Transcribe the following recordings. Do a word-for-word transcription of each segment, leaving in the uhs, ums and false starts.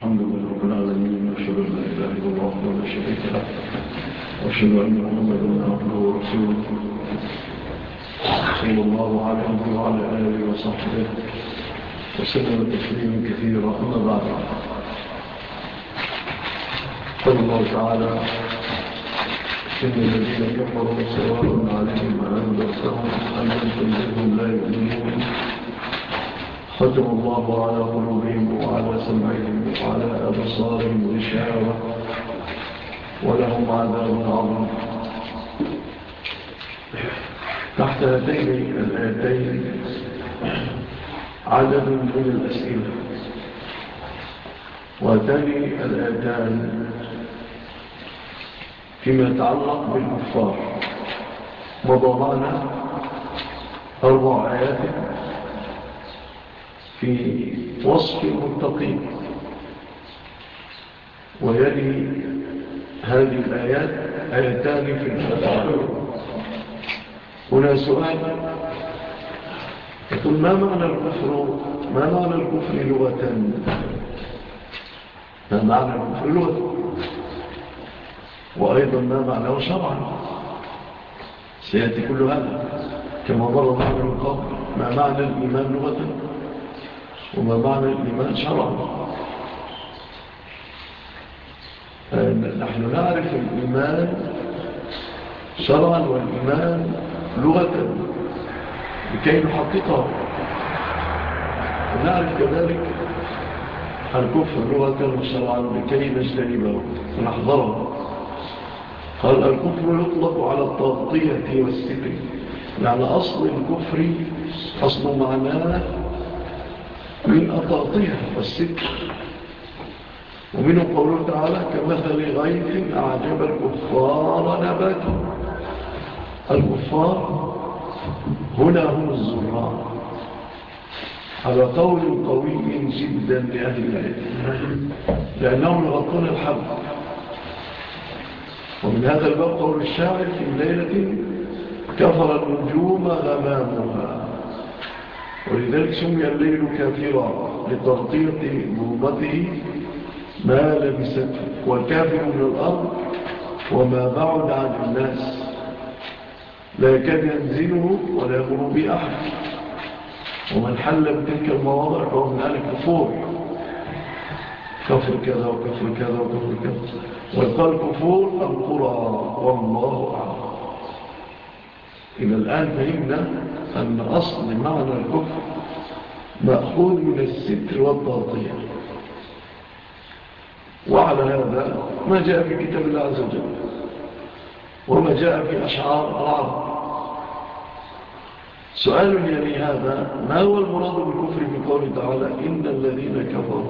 الحمد لله رب العالمين، وأشهد أن لا إله إلا الله وحده لا شريك له، وأشهد أن محمدا عبده ورسوله صلى الله عليه وعلى آله وصحبه وسلم تسليما كثيرا. أما بعد، قال الله تعالى: إن الذين كفروا سواء عليهم أأنذرتهم أم لم تنذرهم لا يؤمنون ختم الله على قلوبهم وعلى سمعهم وعلى أبصارهم غشاوة ولهم عذاب عظيم. تحت هاتين الآيتين عدد من الأسئلة، وهاتان الآيتان فيما يتعلق بالكفار. مضى معنا أربع آيات في وصف المتقين، ويلي هذه الآيات آيتان في الفتح. هنا سؤال يقول: ما معنى الكفر ما معنى الكفر لغة؟ ما معنى الكفر لغة؟ وأيضا ما معنى شرعا؟ سيأتي كل هذا كما مر معنا من قبل. ما معنى الإيمان لغة وما معنى الإيمان شرعا؟ نحن نعرف الإيمان شرعا والإيمان لغة لكي نحققه، ونعرف كذلك الكفر لغة وشرعا لكي نجتنبه ونحذره. قال: الكفر يطلق على التغطية والستر، يعني أصل الكفر أصل معناه من التغطية والستر. ومنه قوله تعالى: كمثل غيث أعجب الكفار نباته. الكفار هنا هم الزراع، على قول قوي جدا لأهل العلم، لأنهم يغطون الحب. ومن هذا الباب قول الشاعر: في ليلة كفر النجوم غمامها. ولذلك سمي الليل كافرا لتغطية ظلمته ما لبسته. والكافر من الأرض وما بعد عن الناس لا يكاد ينزله ولا يمر بأحد. ومن حل بتلك المواضع فهو من أهل الكفور، كفر كذا وكفر كذا وكفر كذا. ويقال كفور القرى والله أعلم. إلى الآن فهمنا أن أصل معنى الكفر مأخوذ من الستر والتغطية. وعلى هذا ما جاء في كتاب الله عز وجل وما جاء في أشعار العرب. سؤال يعني هذا: ما هو المراد بالكفر في قوله تعالى: إن الذين كفروا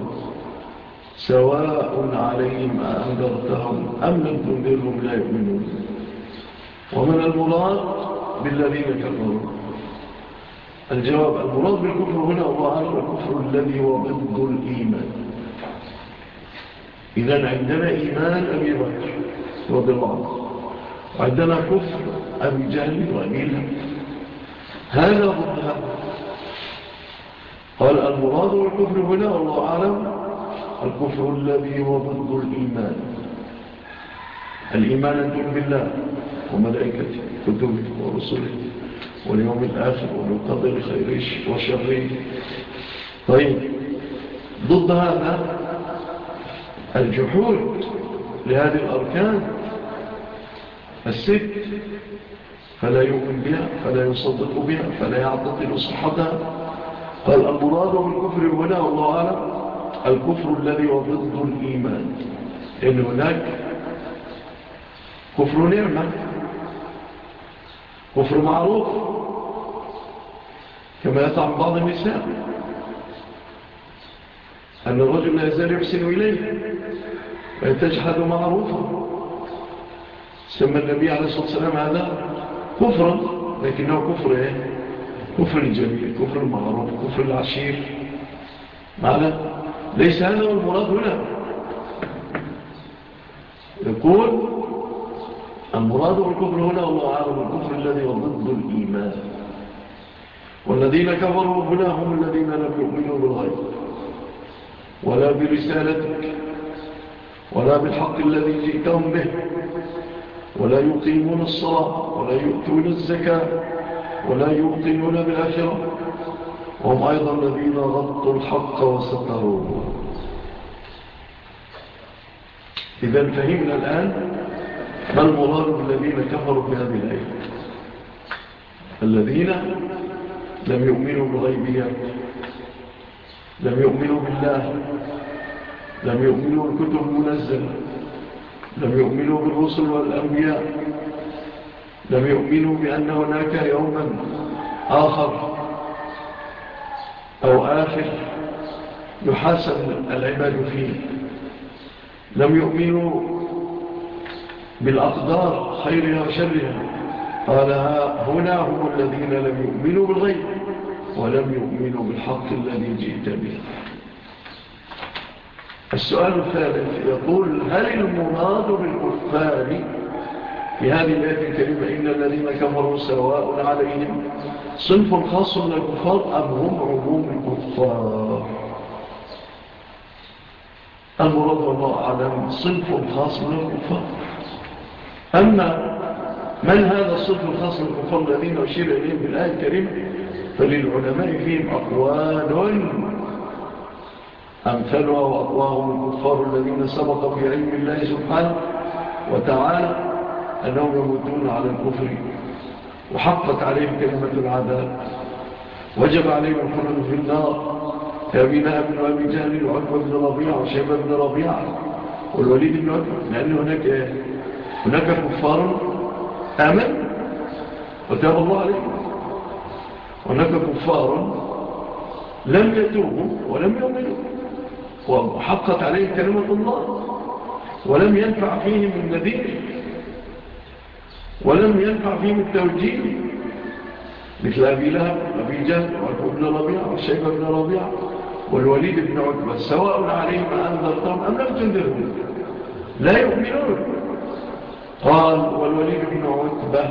سواء عليهم أأنذرتهم أم لم تنذرهم لا يؤمنون؟ ومن المراد بالذين كفروا؟ الجواب: المراد بالكفر هنا الله أعلم الكفر الذي هو ضد الإيمان. إذن عندنا إيمان أبي بكر رضي الله عنه، وعندنا كفر أبي جهل وأبي لهب، هذا ضد هذا. قال: المراد بالكفر هنا والله أعلم الكفر الذي هو ضد الإيمان. الإيمان أن تؤمن بالله وملائكته كتبه ورسله واليوم الآخر والقدر خيره وشره. طيب، ضد هذا الجحود لهذه الأركان الست، فلا يؤمن بها، فلا يصدق بها، فلا يعتقد صحتها. قال: المراد بالكفر هنا والله أعلم الكفر الذي هو ضد الإيمان، لأن هناك كفر نعمة، كفر معروف، كما يطعم بعض النساء أن الرجل لا يزال يحسن إليه ويتجحد معروفا. سمى النبي عليه الصلاة والسلام هذا كفرا، لكنه كفر إيه؟ كفر الجميل، كفر المعروف، كفر العشير. معنا ليس هذا هو المراد هنا. يقول: المراد بالكفر هنا والله أعلم الكفر الذي هو ضد الإيمان. والذين كفروا هنا هم الذين لم يؤمنوا بالغيب. ولا برسالتك ولا بالحق الذي جئتهم به، ولا يقيمون الصلاة ولا يؤتون الزكاة ولا يوقنون بالآخرة، وهم أيضا الذين غطوا الحق وستروه. إذا فهمنا الآن ما المراد بالذين كفروا في هذه الآية. الذين لم يؤمنوا بالغيبيات، لم يؤمنوا بالله، لم يؤمنوا بالكتب المنزلة، لم يؤمنوا بالرسل والأنبياء، لم يؤمنوا بأن هناك يوما آخر أو آخر يحاسب العباد فيه، لم يؤمنوا بالأقدار خيرها وشرها. قال هنا هم الذين لم يؤمنوا بالغيب ولم يؤمنوا بالحق الذي جئت به. السؤال الثالث يقول: هل المراد بالكفار في هذه الآية الكريمة إن الذين كفروا سواء عليهم صنف خاص من الكفار أم هم عموم الكفار؟ المراد والله أعلم صنف خاص من الكفار. أما من هذا الصنف الخاص من الكفار الذين أشير إليهم في الآية الكريمة فللعلماء فيهم أقوال، أمثلها وأقواهم الكفار الذين سبق في علم الله سبحانه وتعالى أنهم يموتون على الكفر وحقت عليهم كلمة العذاب، وجب عليهم الخلود في النار، كأبي لهب وأبي جهل وعتبة بن ربيعة وشيبة بن ربيعة والوليد بن عتبة، لأن هناك هناك كفار آمنوا وتاب الله عليهم، هناك كفار لم يتوبوا ولم يؤمنوا وحقت عليهم كلمة الله ولم ينفع فيهم النذير ولم ينفع فيهم التوجيه، مثل أبي لهب وأبي جهل وعتبة بن ربيعة وشيبة بن ربيعة والوليد بن عتبة، سواء عليهم أنذرتهم أم لم تنذرهم لا يؤمنون. قال: والوليد بن عتبة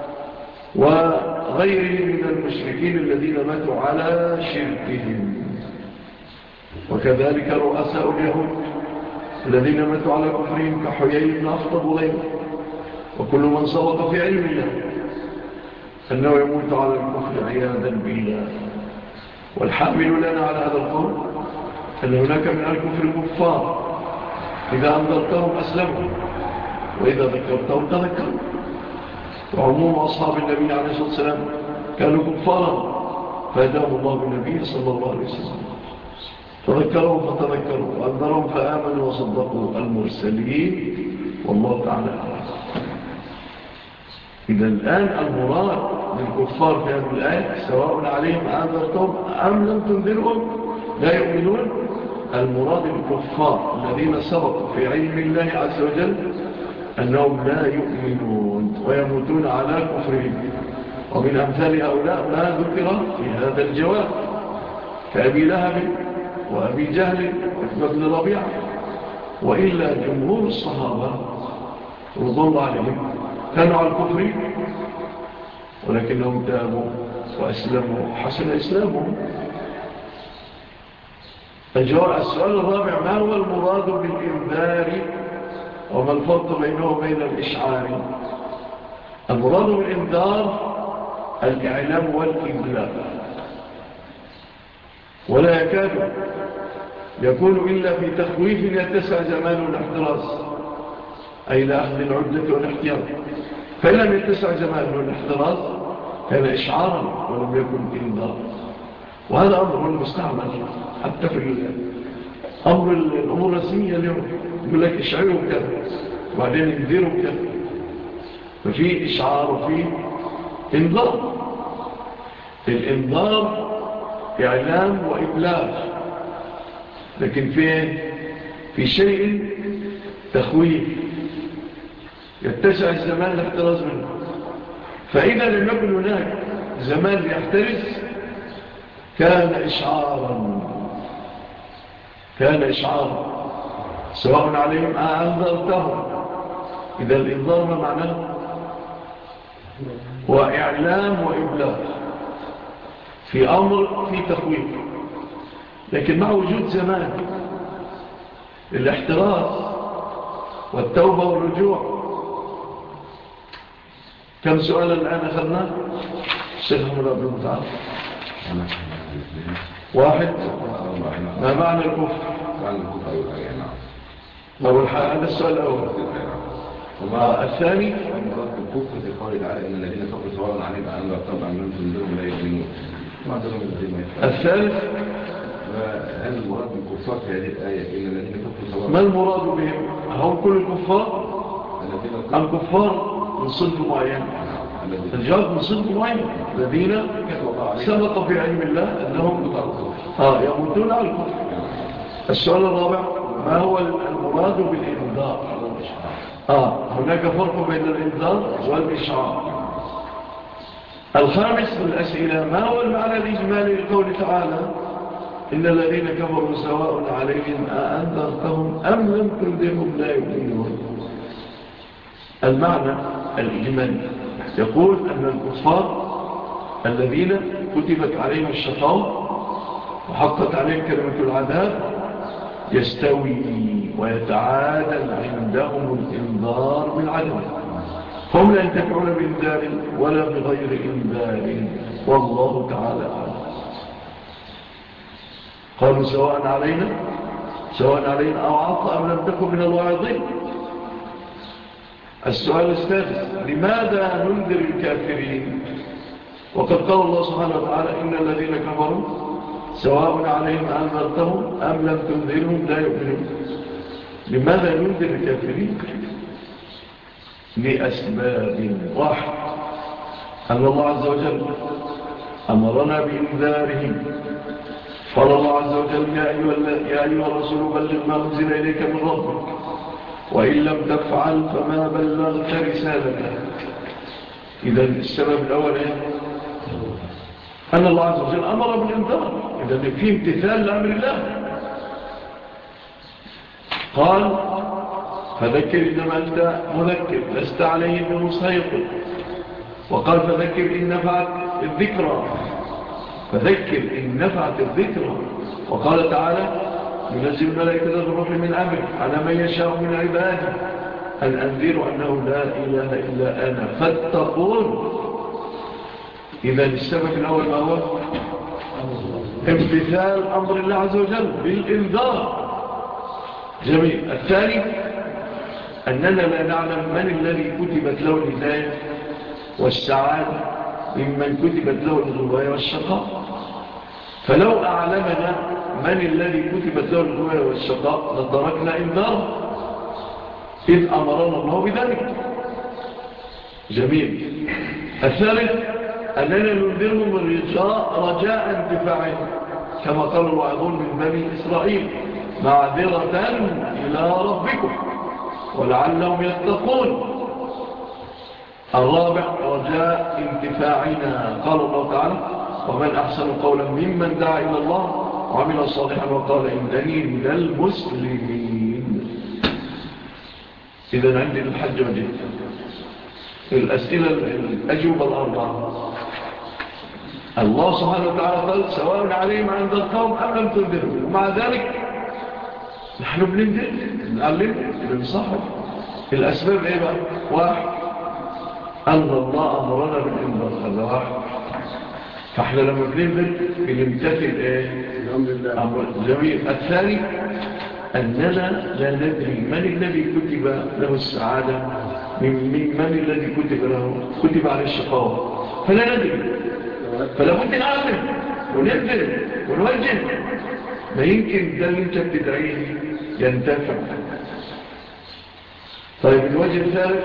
وغيره من المشركين الذين ماتوا على شركهم، وكذلك رؤساء اليهود الذين ماتوا على كفرهم كحيي بن أخطب وغيره، وكل من سبق في علم الله أنه يموت على الكفر عياذا بالله. والحامل لنا على هذا القول أن هناك من الكفر كفار إذا أنذرتهم أسلموا وإذا ذكرتهم تذكروا، وعموم أصحاب النبي عليه الصلاة والسلام كانوا كفارا فهداهم الله بالنبي صلى الله عليه وسلم، تذكروا فتذكروا وأنذرهم فآمنوا وصدقوا المرسلين، والله تعالى أعلم. إذا الآن المراد بالكفار في هذه الآية سواء عليهم أنذرتهم أم لم تنذرهم لا يؤمنون، المراد بالكفار الذين سبقوا في علم الله عز وجل أنهم لا يؤمنون ويموتون على كفرهم. ومن أمثال هؤلاء ما ذكر في هذا الجواب كأبي لهب وأبي جهل وابن ربيعة، وإلا جمهور الصحابة رضي الله عليهم كانوا على الكفر ولكنهم تابوا وأسلموا حسن إسلامهم. السؤال الرابع: ما هو المراد بالإنذار وما الفرق بينه وبين الإشعار؟ المراد بالإنذار الإعلام والإبلاغ، ولا يكاد يكون إلا في تخويف يتسع زمان الاحتراز، أي لأخذ العدة والاحتياط، فإن لم يتسع زمان الاحتراز كان إشعارا ولم يكن إنذار. وهذا أمر مستعمل حتى في أمر الأمور الرسمية اليوم، يقول لك إشعاروا كذا وبعدين انذروا كذا، ففي إشعار وفي إنذار. الإنذار إعلام وإبلاغ، لكن فيه في شيء تخويف يتسع الزمان لاحتراز منه، فإذا لم يكن هناك زمان ليحترز كان إشعارا كان إشعارا سواء عليهم أنذرتهم. إذا الإنذار ما معناه؟ وإعلام وإبلاغ في أمر في تخويف، لكن مع وجود زمان الاحتراز والتوبة والرجوع. كم سؤالا الآن أخذنا الشيخ محمد عبد المتعال؟ واحد. ما معنى الكفر؟ معنى الكفر أول حاجة هذا السؤال الأول. وما الثاني المراد بالكفر في قوله تعالى إن الذين كفروا سواء عليهم أنذرتهم أم لم تنذرهم لا يؤمنون. ما عندهم الذين يفعلون. الثالث هل المراد بالكفار في هذه الآية إن الذين كفروا سواء؟ ما المراد بهم؟ هم كل الكفار أم كفار من صنف معين؟ الجواب من صنف معين الذين سبق في علم الله أنهم آه يموتون على الكفر. السؤال الرابع ما هو المراد بالإنذار؟ آه هناك فرق بين الإنذار والإشعار. الخامس من الأسئلة ما هو المعنى الإجمالي لقول تعالى إن الذين كفروا سواء عليهم أأنذرتهم أم لم تنذرهم لا يؤمنون. المعنى الإجمالي يقول أن الكفار الذين كتبت عليهم الشقاوة وحقت عليهم كلمة العذاب يستوي ويتعادل عندهم الإنذار بالعدم، هم لا ينتفعون بإنذار ولا بغير إنذار والله تعالى أعلم. قالوا سواء علينا سواء علينا أو عطى أم لم تكن من الواعظين. السؤال السادس لماذا ننذر الكافرين وقد قال الله سبحانه وتعالى إن الذين كفروا سواء عليهم أنذرتهم أم لم تنذرهم لا يؤمنون. لماذا ننذر الكافرين؟ لأسباب. واحد أن الله عز وجل أمرنا بإنذارهم. قال الله عز وجل يا أيها, يا أيها الرسول بلغ ما أنزل إليك من ربك وإن لم تفعل فما بلغت رسالته. إذا السبب الأول إيه؟ أن الله عز وجل أمر بالإنذار، إذا في امتثال لأمر الله. قال فذكر إنما أنت مذكر لست عليه بمسيطر. وقال فذكر إن نفعت الذكرى فذكر إن نفعت الذكرى. وقال تعالى ينزل الملائكة بالروح من أمره على من يشاء من عباده أن أنذروا أنه لا إله إلا أنا فاتقون. إذا السبب الأول ما هو امتثال أمر الله عز وجل بالإنذار. جميل. الثاني أننا لا نعلم من الذي كتبت له الهداية والسعادة ممن كتبت له الغواية والشقاء. فلو أعلمنا من الذي كتبت له الغواية والشقاء لتركنا إنذاره إذ أمرنا الله بذلك. جميل. الثالث أننا ننذرهم الرجاء رجاء انتفاعهم كما قال الواعظون من بني إسرائيل معذرة إلى ربكم ولعلهم يتقون. الرابع رجاء انتفاعنا. قال الله تعالى ومن أحسن قولا ممن دعا إلى الله وعمل صالحا وقال إنني من المسلمين. إذن عندي الحج وجد الأسئلة الأجوبة الأربعة. الله سبحانه وتعالى قال سواء عليهم أنذرتهم أم لم تنذرهم، ومع ذلك نحن بننذر نعلم بنصحب. الأسباب إيه بقى؟ واحد أن الله أمرنا بالإنذار، هذا واحد. فإحنا لما بننذر بنمتثل إيه؟ أمر جميل. الثاني أننا لا ندري من الذي كتب له السعادة من, من, من الذي كتب له كتب عليه الشقاوة، فلا ندري. فلا بد نعلم وننذر ونوجه. ما يمكن ده اللي انت بتدعيه ينتفع. طيب الوجه الثالث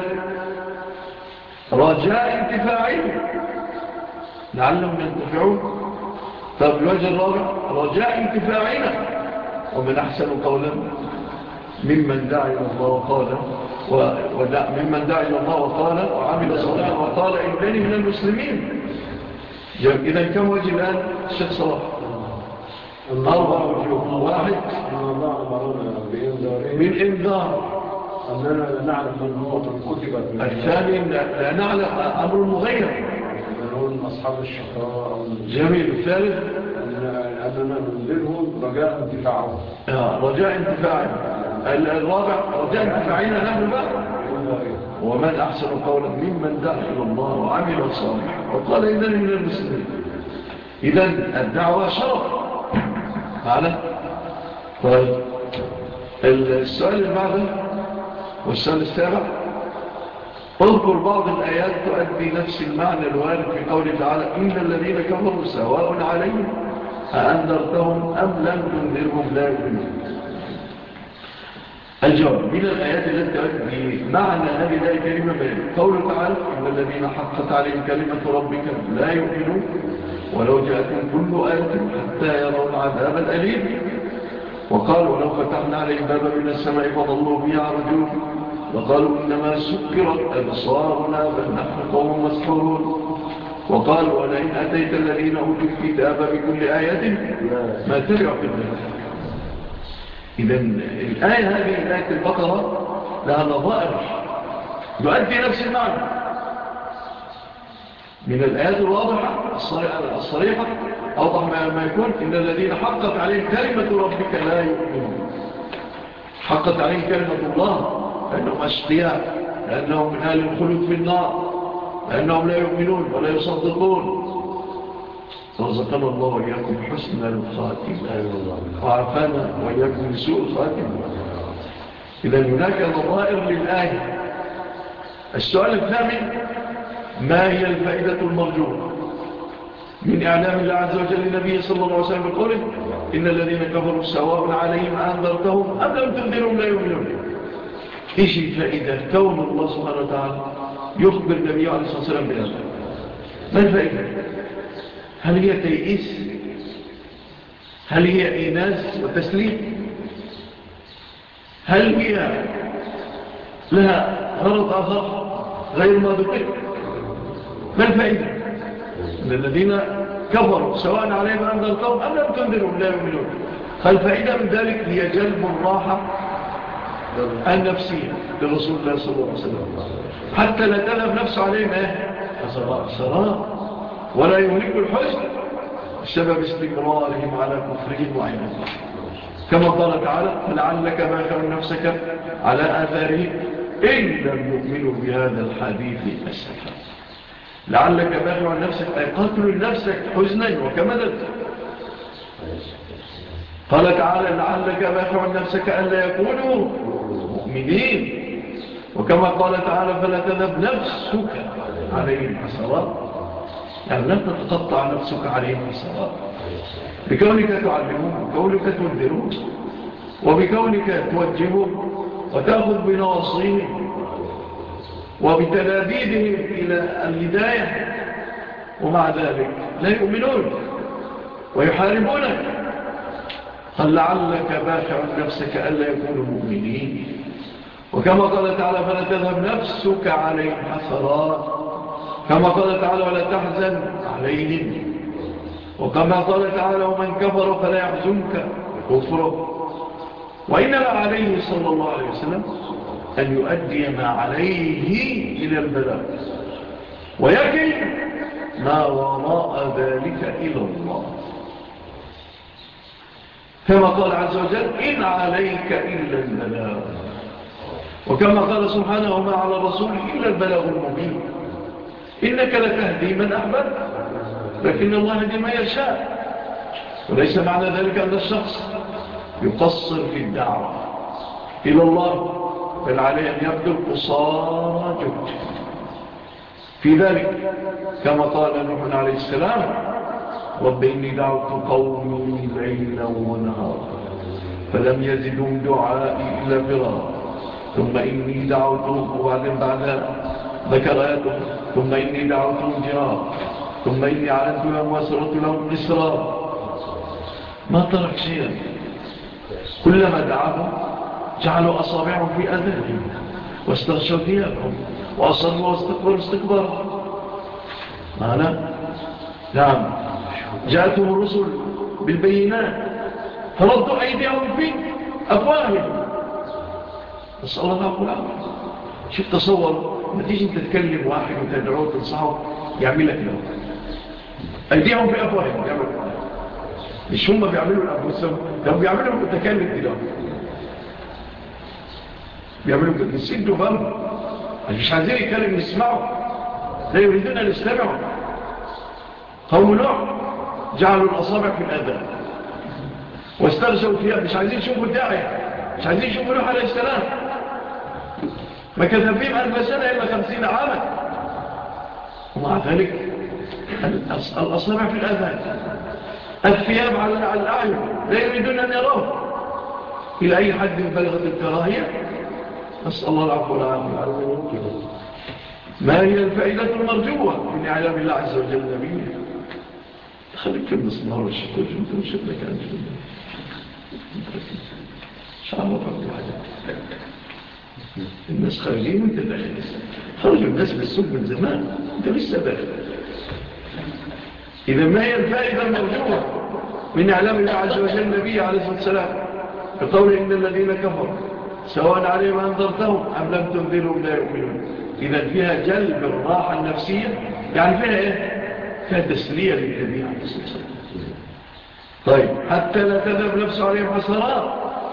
رجاء انتفاعهم لعلهم ينتفعون. طيب الوجه الرابع رجاء انتفاعنا ومن أحسن قولا ممن دعا إلى الله وقال ودع ممن دعا إلى الله وقال وعمل صالحا وقال إنني من المسلمين. إذا كم وجه الآن الشيخ صلاح؟ أربع وجوه. واحد بالإنذار أننا لا نعلم من هو من كتب. الثاني لا نعلم أمر مغير من هو أصحاب الشقاء. جميل. الثالث أننا ننذرهم رجاء انتفاعهم. رجاء انتفاعهم الرابع رجاء انتفاعنا نحن بقى. ومن أحسن قولا ممن دعا إلى الله وعمل صالحا وقال إنني من المسلمين. إذن الدعوة شرف معنا. طيب السؤال اللي بعده والسؤال السابع، اذكر بعض الآيات تؤدي نفس المعنى الوارد في قوله تعالى إن الذين كفروا سواء عليهم أأنذرتهم أم لم تنذرهم لا يؤمنون. الجواب: من الآيات التي تؤدي معنى هذه الآية الكريمة قوله تعالى إن الذين حقت عليهم كلمة ربك لا يؤمنون ولو جاءتهم كل آية حتى يروا العذاب الأليم. وقال ولو فتحنا عليهم بابا من السماء فظلوا به يعرجون وقالوا إنما سكرت أبصارنا بل نحن قوم مسحورون. وقال ولئن أتيت الذين أوتوا الكتاب بكل آية ما تبعوا قبلتك. إذن الآية هذه آية البقرة لها نظائر يؤدي نفس المعنى. من الآيات الواضحة الصريحة أوضح ما يكون إن الذين حقت عليهم كلمة ربك لا يؤمنون. حقت عليهم كلمة الله لأنهم أشقياء، لأنهم من أهل الخلود في النار، لأنهم لا يؤمنون ولا يصدقون. رزقنا الله وإياكم حسن الخاتم وعافانا وإياكم من سوء الخاتم. إذن هناك نظائر للآية. السؤال الثامن: ما هي الفائدة المرجوة من إعلام الله عز وجل للنبي صلى الله عليه وسلم بقوله إن الذين كفروا سواء عليهم أنذرتهم أم لم تنذرهم لا يؤمنون؟ إيش الفائدة كون الله سبحانه وتعالى يخبر النبي عليه الصلاة والسلام بهذا؟ ما الفائدة؟ هل هي تيئيس؟ هل هي إيناس وتسليم؟ هل هي لها غرض آخر غير ما ذكر؟ ما الفائدة؟ إن الذين كفروا سواء عليهم أنذرتهم أم لم تنذرهم لا يؤمنون. فالفائدة من ذلك هي جلب الراحة النفسية لرسول الله صلى الله عليه وسلم حتى لا تذهب نفسه عليهم سراء ولا يهلك الحزن بسبب استمرارهم على كفرهم وعنادهم. كما قال تعالى فلعلك باخع نفسك على آثارهم إن لم يؤمنوا بهذا الحديث أسفا. لعلك باخع نفسك أي قتل نفسك حزنا وكمدا. قال تعالى لعلك باخع نفسك ألا يكونوا مؤمنين. وكما قال تعالى فلا تذهب نفسك عليهم حسرات، يعني لا تتقطع نفسك عليهم حسرات بكونك تعلمهم وكونك تنذرهم وبكونك توجههم وتأخذ بنواصيهم وبتلابيدهم إلى الهداية، ومع ذلك لا يؤمنون ويحاربونك. قال لعلك باخع نفسك ألا يكونوا مؤمنين. وكما قال تعالى فلا تذهب نفسك عليهم حسرات، كما قال تعالى ولا تحزن عليهم. وكما قال تعالى ومن كفر فلا يحزنك كفره. وإنما عليه صلى الله عليه وسلم أن يؤدي ما عليه إلى البلاغ ويكل ما وراء ذلك إلى الله، كما قال عز وجل إن عليك إلا البلاغ. وكما قال سبحانه وما على الرسول إلا البلاغ المبين. إنك لتهدي من أحببت لكن الله يهدي ما يشاء. وليس معنى ذلك أن الشخص يقصر في الدعوة إلى الله، بل عليه أن يبذل قصارى جهد في ذلك. كما قال نوح عليه السلام رب إني دعوت قومي ليلا ونهارا فلم يزدهم دعائي إلا فرارا ثم إني دعوتهم، وبعدين بعدها ذكر آياته ثم إني دعوتهم جهارا ثم إني أعلنت لهم وأسررت لهم إسرارا. ما ترك شيئا، كلما دعاهم جعلوا أصابعهم في أذانهم واستغشوا ثيابهم وأصروا واستكبروا استكبارا. معنى نعم جاءتهم الرسل بالبينات فردوا أيديهم في أفواههم، نسأل الله العافية. شوف تصور ما تيجي انت تتكلم واحد وتدعوه وتنصحه يعمل لك له أيديهم في أفواههم، يعمل لك. مش هم بيعملوا الأنفسهم، هم بيعملوا المتكلم كده. بيعملوا كده يسدوا فهم، مش عايزين يتكلم يسمعوا، لا يريدون أن يستمعوا. قوم نوح جعلوا الأصابع في الآذان واستغشوا فيها، مش عايزين يشوفوا الداعية، مش عايزين يشوفوا نوح عليه السلام. مكث فيهم ألف سنة إلا خمسين عاما، ومع ذلك الأصابع في الآذان، الثياب على الأعين، لا يريدون أن يروه. إلى أي حد بلغت الكراهية؟ نسأل الله العفو والعافية. ما هي الفائدة المرجوة من إعلام الله عز وجل نبيه؟ خليك في النصنار والشكوش، انت مش لك عن جنة شعر ربك الحاجة. الناس خارجين وانت داخل، خرجوا الناس بالسوق من زمان، انت لسه داخل. إذا ما هي الفائدة المرجوة من إعلام الله عز وجل نبيه عليه الصلاة والسلام بقول إن الذين كفروا سواء عليهم أنذرتهم أم لم تنذرهم لا يؤمنون؟ إذا فيها جلب الراحة النفسية، يعني فيها إيه؟ فيها تسلية للنبي عليه الصلاة والسلام. طيب حتى لا تذهب نفسه عليهم حسرات.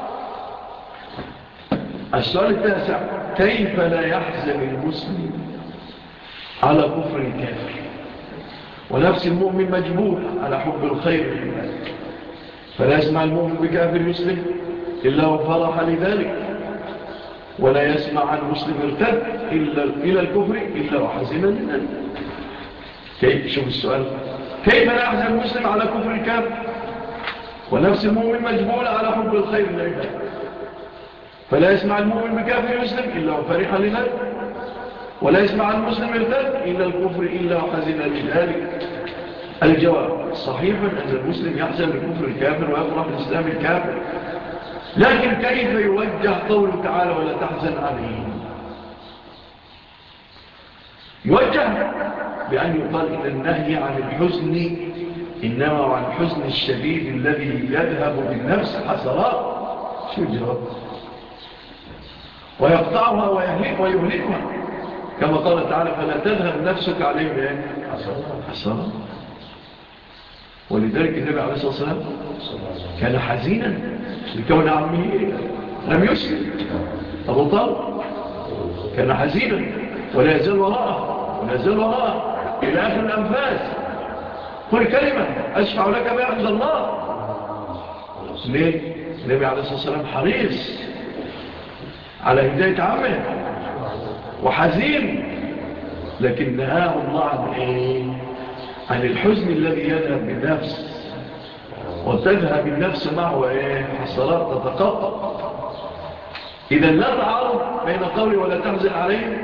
السؤال التاسع: كيف لا يحزن المسلم على كفر الكافر ونفس المؤمن مجبول على حب الخير لله؟ فلا يسمع المؤمن بكافر يسلم إلا وفرح لذلك، ولا يسمع عن مسلم ارتد إلا إلى الكفر إلا وحزنا لذلك. كيف؟ شوف السؤال: كيف لا يحزن المسلم على كفر الكافر ونفس المؤمن مجبول على حب الخير لله؟ فلا يسمع المؤمن بكافر يسلم إلا وفرح لذلك، ولا يسمع عن مسلم ارتد إلا الكفر إلا وحزنا لذلك. الجواب: صحيح أن المسلم يحزن لكفر الكافر ويفرح لإسلام الكافر، لكن كيف يوجه قوله تعالى ولا تحزن عليهم؟ يوجه بأن يقال إن النهي عن الحزن إنما عن الحزن الشديد الذي يذهب بالنفس حسرات. شو الجواب؟ ويقطعها ويهلكها، كما قال تعالى فلا تذهب نفسك عليهم حسرات. ولذلك النبي عليه الصلاة والسلام كان حزينا لكون عمه لم يسلم. أبو طالب كان حزينا ولا يزال وراءه ولا يزال وراءه إلى آخر الأنفاس. قل كلمة أشفع لك بها عند الله. ليه؟ النبي عليه الصلاة والسلام حريص على هداية عمه وحزين، لكن نهاه الله عن إيه؟ عن الحزن الذي يذهب بالنفس، وتذهب النفس معه إيه؟ حسرات تتقطع. إذا لا تعارض بين قولي ولا تحزن عليه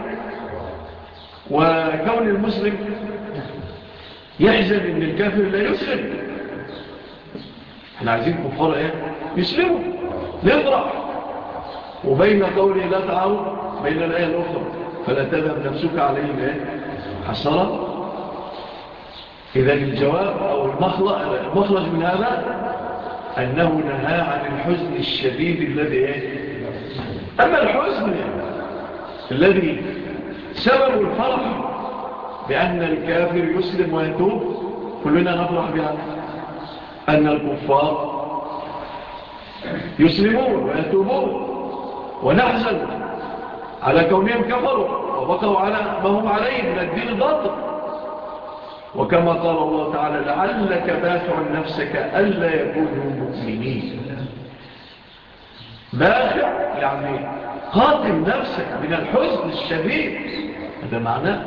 وكون المسلم يحزن إن الكافر لا يسلم. احنا عايزين كفار ايه؟ يسلموا نفرح. وبين قولي لا تعارض بين الآية الأخرى فلا تذهب نفسك عليهم ايه؟ حسرة. إذا الجواب أو المخرج من هذا أنه نهى عن الحزن الشديد الذي ايه؟ أما الحزن الذي سبب الفرح بأن الكافر يسلم ويتوب كلنا نفرح بهذا، أن الكفار يسلمون ويتوبون، ونحزن على كونهم كفروا وبقوا على ما هم عليه من الدين الباطل. وكما قال الله تعالى لعلك باخع نفسك ألا يكونوا مؤمنين. باخع يعني قاتل نفسك من الحزن الشديد، هذا معناه.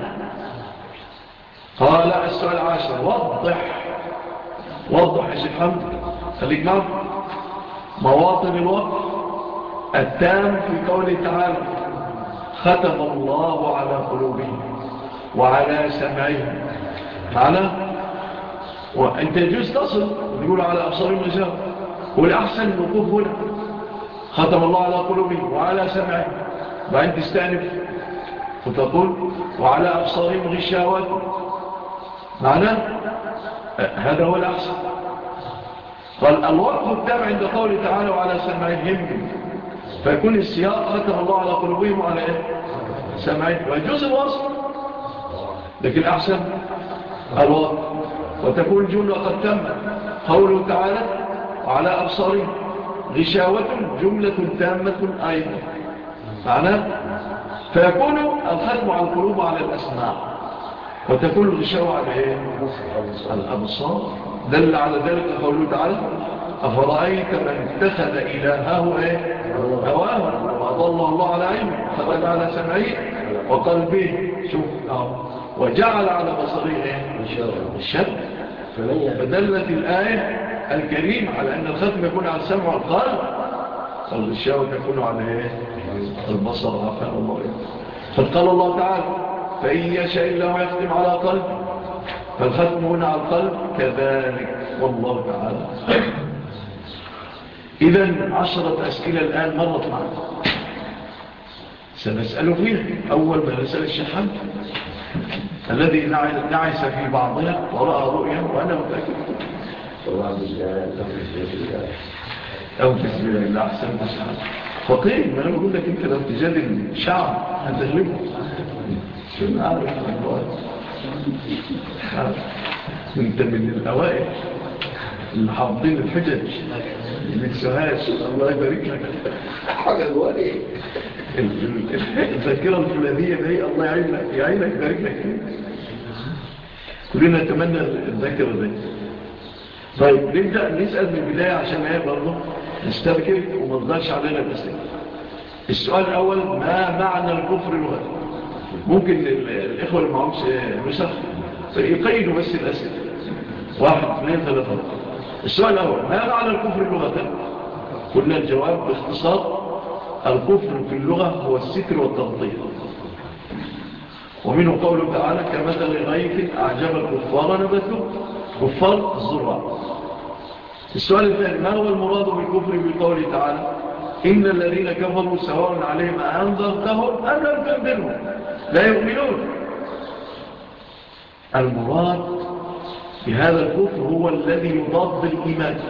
قال السؤال العاشر: وضح وضح يا شيخ حمد، خليك معه مواطن الوقف التام في قوله تعالى ختم الله على قلوبهم وعلى سمعهم. معنى وانت يجوز تصل نقول على أبصارهم غشاوة، والأحسن الوقوف هنا ختم الله على قلوبهم وعلى سمعهم، وأنت تستأنف وتقول وعلى أبصارهم غشاوة. معنى هذا هو الأحسن. قال الوقف التام عند قوله تعالى وعلى سمعهم، فيكون السياق ختم الله على قلوبهم وعلى إيه؟ سمعهم، ويجوز الوصف، لكن الأحسن الوقف، وتكون الجملة قد تمت. قوله تعالى وعلى أبصارهم غشاوة جملة تامة أيضا، معناه فيكون الختم على القلوب وعلى الأسماع، وتكون الغشاوة على إيه؟ على الأبصار. دل على ذلك قوله تعالى أفرأيت من اتخذ إلهه إيه؟ هواه وأضله الله على علمه ختم على سمعه وقلبه شوف أهو وجعل على بصره إيه؟ الشر. فدلت الآية الكريمة على أن الختم يكون على السمع والقلب، والغشاوة تكون على إيه؟ البصر. عفان الله إيه. فقال الله تعالى فإن يشاء الله يختم على قلب، فالختم هنا على القلب كذلك والله تعالى. إذن عشرة أسئلة الآن مرت معنا سنسأل فيها. أول ما نسأل الشيخان الذي نعس في بعضها ورأى رؤيا وأنا متأكد أو تسبيل الله أحسن تسحب فقير. ما أنا بقول لك أنت لو تجادل الشعب هتغلبه. شو عارف الله أنت من الأوائل اللي حافظين الحجج من سهاش. الله يبارك لك حاجة الوالي الذاكرة الفلانية دي الله يعينك يعينك يبارك لك فيه. كلنا نتمنى الذاكرة دي. طيب نبدأ نسأل من البداية عشان ايه برضه نستذكر وما نضلش علينا الأسئلة. السؤال الأول ما معنى الكفر لغة؟ ممكن الإخوة اللي معهمش نسخ يقيدوا بس الأسئلة واحد اثنين ثلاثة. السؤال الأول ما معنى الكفر لغة؟ قلنا الجواب باختصار الكفر في اللغة هو الستر والتغطية، ومنه قوله تعالى كمثل غيث أعجب الكفار نبته كفار الزرع. السؤال الثاني ما هو المراد بالكفر بقوله تعالى إن الذين كفروا سواء عليهم أنذرتهم أم لم تنذرهم لا يؤمنون؟ المراد بهذا الكفر هو الذي يضاد الإيمان.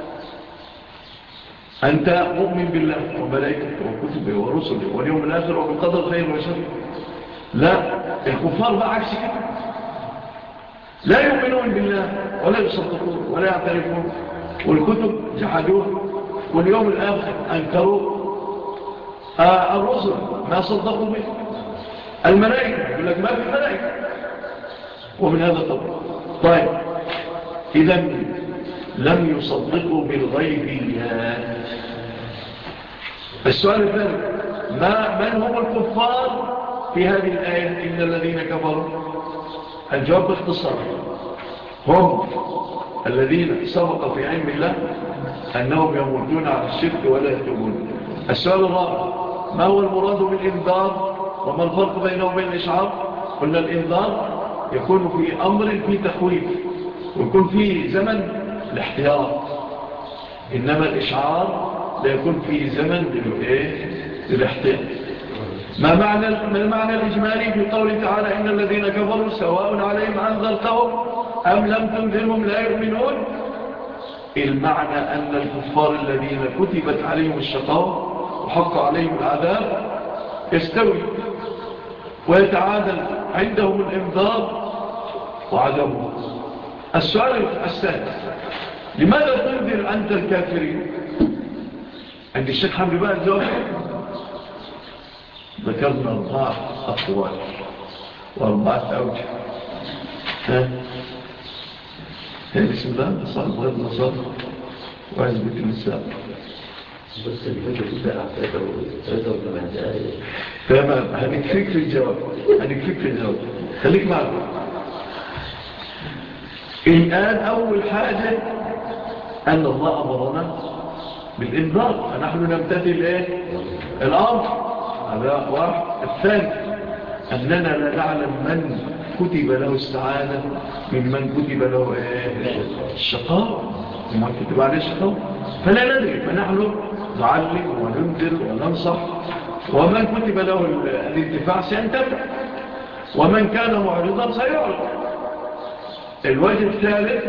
أنت مؤمن بالله وملائكته وكتبه ورسله واليوم الآخر وبالقدر خير وشر. لا، الكفار بقى عكس كده، لا يؤمنون بالله ولا يصدقون ولا يعترفون، والكتب جحدوه، واليوم الآخر أنكروا آه الرسل ما صدقوا به. الملائكة يقول لك ما في ملائكة ومن هذا الطبع. طيب إذا لم يصدقوا بالغيبيات. السؤال الثاني ما من هم الكفار في هذه الآية إن الذين كفروا؟ الجواب باختصار هم الذين سبق في علم الله أنهم يموتون على الشرك ولا يتوبون. السؤال الرابع ما هو المراد بالإنذار وما الفرق بينه وبين الإشعار؟ قلنا الإنذار يكون في أمر في تخويف ويكون في زمن الاحتياط، إنما الإشعار لا يكون في زمن للاحتياط. ما معنى ما المعنى الإجمالي في قوله تعالى إن الذين كفروا سواء عليهم أنذرتهم أم لم تنذرهم لا يؤمنون؟ المعنى أن الكفار الذين كتبت عليهم الشقاء وحق عليهم العذاب يستوي ويتعادل عندهم الإنذار وعدمه. السؤال الثالث لماذا تنذر أنت الكافرين؟ عند الشيخ حمد بقى الجواب ذكرنا أربعة أقوال وأربعة أوجه. ها ها بسم الله صار غير نصر وعزبة النساء بس الفكرة تبقى ثلاثة وثمان دقائق. تمام هنكفيك في الجواب هنكفيك في الجواب خليك معنا. الآن أول حاجة أن الله أمرنا بالإنذار فنحن نمتثل إيه؟ الأمر. هذا واحد. الثاني أننا لا نعلم من كتب له السعادة ممن كتب له إيه؟ الشقاء ومن كتب عليه الشقاء فلا ندري، فنحن نعلم وننذر وننصح، ومن كتب له الانتفاع سينتفع ومن كان معرضا سيعرض. الوجه الثالث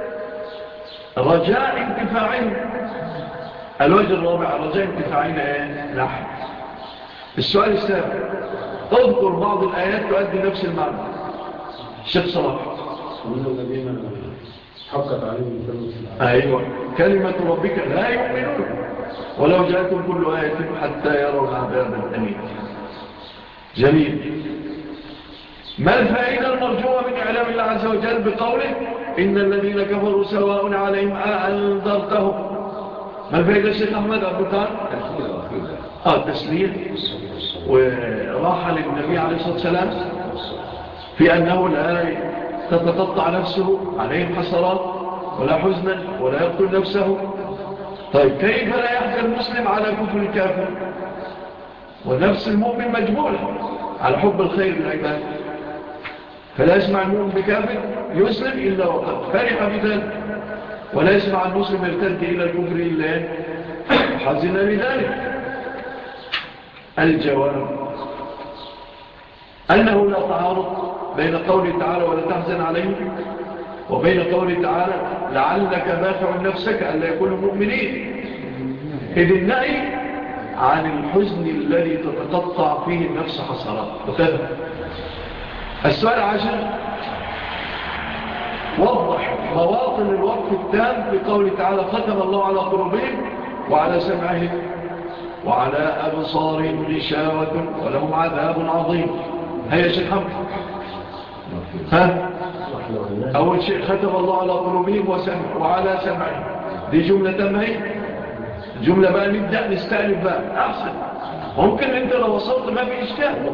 رجاء انتفاعين. الوجه الرابع رجاء انتفاعين ايه؟ نحن. السؤال السابع اذكر بعض الآيات تؤدي نفس المعنى. الشيخ صلاح ومن الذين حقت عليهم كلمة أيوة كلمة ربك لا يؤمنون ولو جاءتهم كل آية حتى يروا العذاب الأليم. جميل. ما الفائدة المرجوة من إعلام الله عز وجل بقوله إن الذين كفروا سواء عليهم أنذرتهم؟ ما الفائدة الشيخ أحمد أبو طالب؟ آه تسليم وراحة للنبي عليه الصلاة والسلام في أنه لا تتقطع نفسه عليهم حسرات ولا حزنا ولا يقتل نفسه. طيب كيف لا يحزن المسلم على كفر الكافر ونفس المؤمن مجبولة على حب الخير للعباد؟ فلا يسمع المؤمن بكافر يسلم إلا وقد فرح بذلك، ولا يسمع المسلم يرتد إلى الكفر إلا حزن لذلك. الجواب أنه لا تعارض بين قوله تعالى ولا تحزن عليهم وبين قوله تعالى لعلك باخع نفسك ألا يكونوا مؤمنين، إذ النهي عن الحزن الذي تتقطع فيه النفس حسرات. وكذا السؤال عشر، وضح مواطن الوقف التام في قوله تعالى ختم الله على قلوبهم وعلى سمعهم وعلى أبصارهم غشاوة ولهم عذاب عظيم. هيا شيخ حمد. ها أول شيء ختم الله على قلوبهم وسمع وعلى سمعهم، دي جملة تمهي. جملة بقى نبدأ نستألف بقى أحسن. ممكن أنت لو وصلت ما في إشكال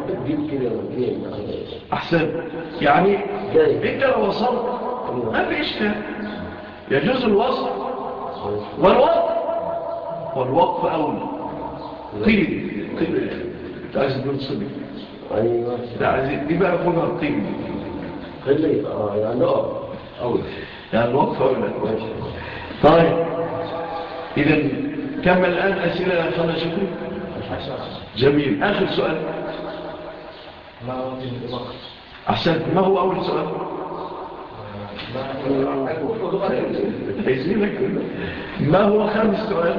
أحسن. يعني أنت لو وصلت ما في إشكال، يجوز الوصل والوقف. والوقف أولى. قيل قيل تعزي بن صدق. أيوة تعزي دي بقى أقولها قيل قيل آه يعني أولى يعني الوقف أولى. طيب إذن كمل الآن أسئلة يا أخوانا شكري. جميل. آخر سؤال. ما هو الوقت؟ أحسنت. ما هو أول سؤال؟ ما هو خامس سؤال؟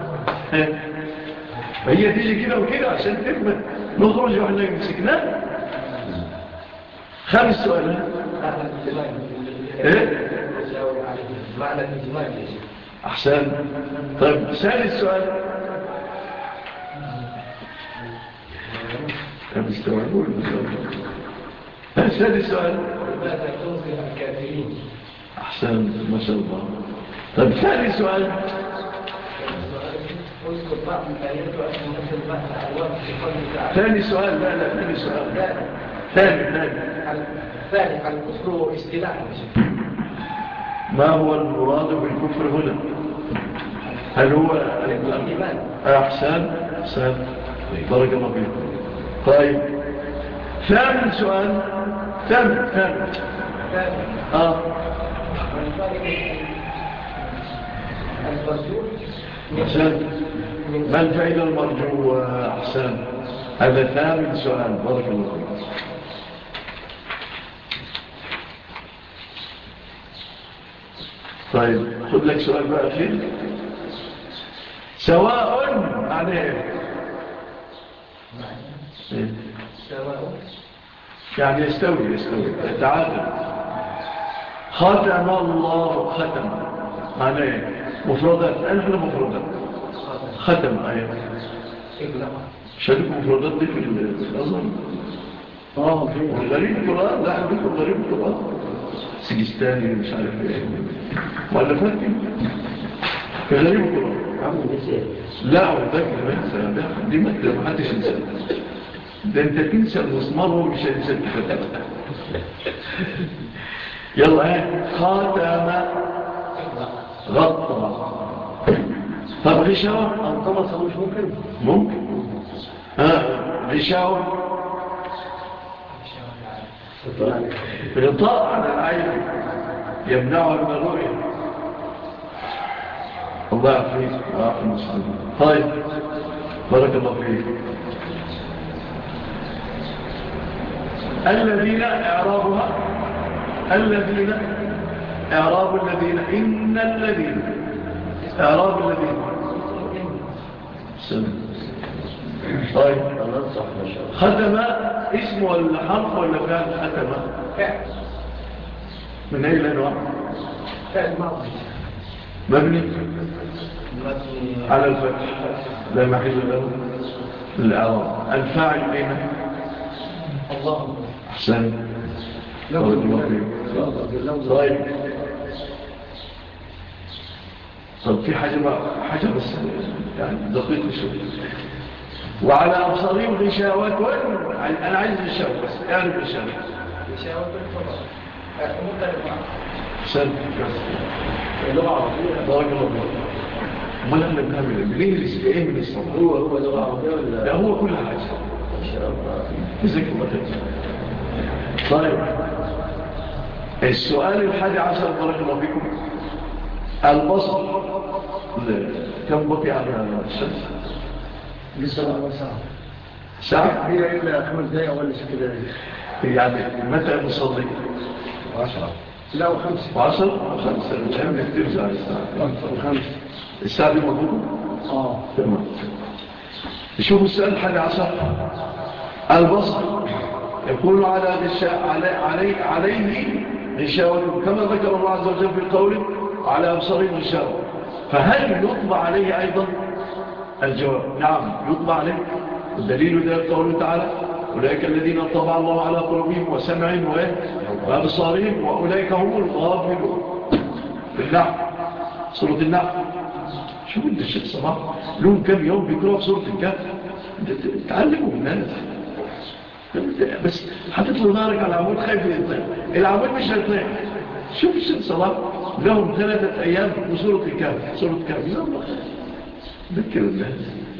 هي تيجي كده وكده عشان تفهم نخرج وإحنا مسكناه. خامس سؤال. إيه؟ معنى الإجمال. أحسن. طيب ثالث سؤال. مستوعبون ثالث سؤال. ماذا تنصر الكافرين؟ أحسن ما شاء الله. طيب ثالث سؤال. اذكر بعض الآيات وأسمى مثل ما الألوان في قوله تعالى. ثاني سؤال. لا لا ثاني سؤال. ثاني ثاني ثاني على الكفر اصطلاحا. ما هو المراد بالكفر هنا؟ هل هو الإيمان؟ أحسن أحسن بارك الله فيك. طيب ثامن سؤال. ثامن ثامن آه أحسن. ما الفائدة المرجوة؟ أحسن. هذا ثامن سؤال بارك الله فيك. طيب خذ لك سؤال بقى أخير. سواء معناه إيه؟ سواء يعني يستوي يستوي يتعادل. ختم الله ختم معناه إيه؟ مفردات. نحن مفردات ختم آية شارك مفردات دي في الأزهر. اه في غريب القرآن. لا عندكم غريب القرآن سجستاني مش عارف ايه مؤلفات دي في غريب القرآن. لا وذاكر دي ما حدش ينسى. ده انت تنسى المسمار وهو مش هينسى الكتاب. يلا ايه خاتم غطى. طب غشاوة أنطمس مش ممكن ممكن. ها غشاوة غطاء على العين يمنعها من الرؤية. الله يعافيك ويعافي المسلمين. طيب بارك الله فيك. الذين إعرابها الذين إعراب الذين إن الذين إعراب الذين سلم. طيب ختم اسم ولا حرف ولا فعل؟ ختم من أي لأنواع؟ فعل ماضي مبني على الفتح لا محل له الإعراب. الفاعل أين؟ الله. أحسن. بارك الله فيك. طيب طب في حاجة بقى حاجة بس يعني دقيقة شوية. وعلى أبصارهم غشاوة. أنا عايز غشاوة بس يعني غشاوة غشاوة الفضل مختلفة. أحسن. اللغة العربية. بارك الله فيك. امال احنا بنعمل بالانجليزي ايه من الصبر؟ هو هو لغة عربية ولا لا هو كل حاجة إن شاء الله. جزاك الله خير. طيب السؤال الحادي عشر بارك الله فيكم. البصر كم بقي على الشمس؟ لسه ربع ساعة. ساعة هي إلا خمس دقائق ولا ست دقائق. يعني متى نصلي؟ عشرة. لا وخمسة. وعشر خمسة مش عارف كتير ساعة الساعة وخمسة. الساعة دي مضبوطة؟ اه تمام. شوفوا السؤال الحادي عشر. البصر يكون على غشاء علي علي عليه غشاوة كما ذكر الله عز وجل في قوله على أبصارهم غشاوة. فهل يطبع عليه أيضا؟ الجواب نعم يطبع عليه. والدليل ذلك قوله تعالى أولئك الذين طبع الله على قلوبهم وسمعهم وأبصارهم وأولئك هم الغافلون. في النحو سورة النحو. شو بدي الشيخ صباح لهم كم يوم بيقرأوا سورة الكهف تعلموا الناس بس حطيت له ظهرك على العمود خايف يطير العمود مش هيطير. شوف الشيخ صباح لهم ثلاثة أيام بسورة الكهف سورة الكهف لا الله ذكر الناس.